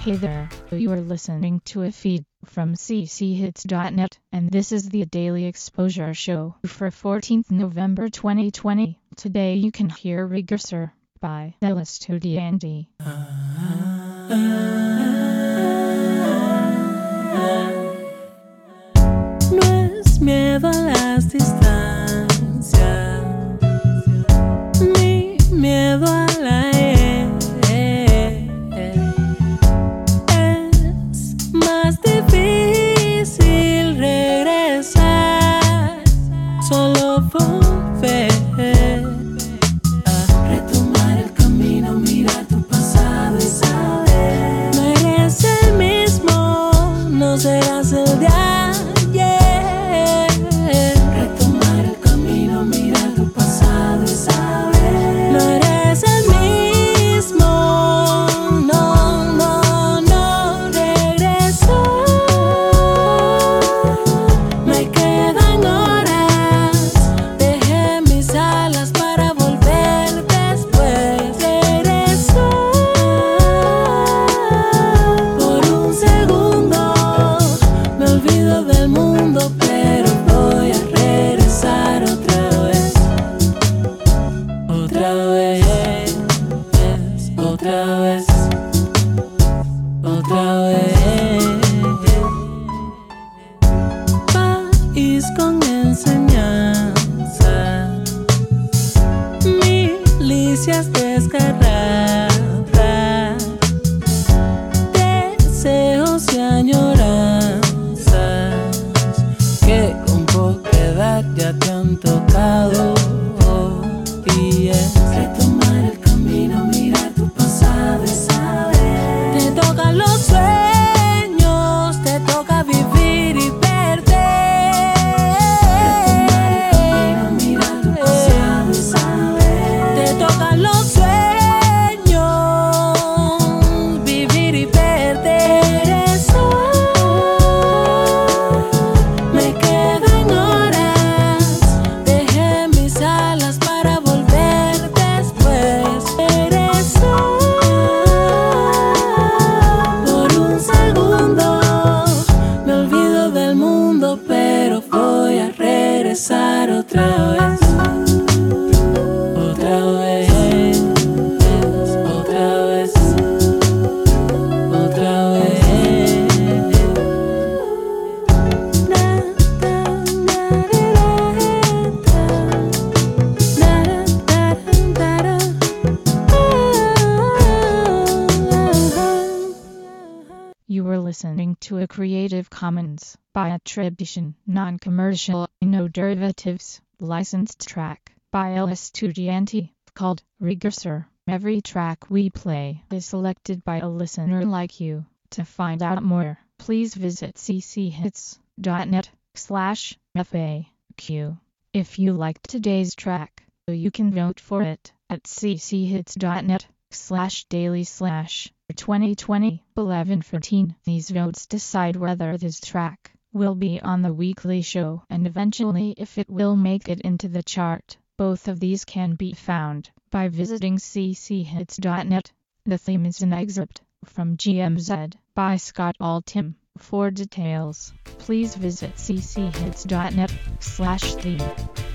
Hey there, you are listening to a feed from cchits.net, and this is the Daily Exposure Show for 14th November 2020. Today you can hear Regressor by Estudianti. No es miedo a las distancias, ni miedo a la es más difícil regresar, solo volver a retomar el camino, mirar tu pasado y saber no eres el mismo, no serás el de ayer. Retomar el camino, mirar tu pasado y saber no eres el mismo, no regresó. Me quedan horas, dejé mis alas para volver después. Regresó por un segundo, me olvido del mundo, pero voy a regresar otra vez, otra vez, otra vez, otra vez. País con enseñanza, milicias desgarradas, deseos y añoranzas que con poca edad ya te han tocado. Y es retomar el camino, mirar tu pasado y saber te tocan los sueños, te toca vivir y perder. Retomar el camino, mirar tu pasado y saber te tocan los sueños, vivir y perder. Eso me quedan horas, dejé mis alas para volver después. Regresó por un segundo, me olvido del mundo, pero voy a regresar otra vez, otra vez, otra vez, otra vez. You were listening to a Creative Commons by attribution, non-commercial, no derivatives, licensed track by Estudianti called Regressor. Every track we play is selected by a listener like you. To find out more, please visit cchits.net/FAQ. If you liked today's track, you can vote for it at cchits.net/daily/2020-1114. These votes decide whether this track will be on the weekly show and eventually if it will make it into the chart. Both of these can be found by visiting cchits.net. The theme is an excerpt from GMZ by Scott Altham. For details, please visit cchits.net/theme.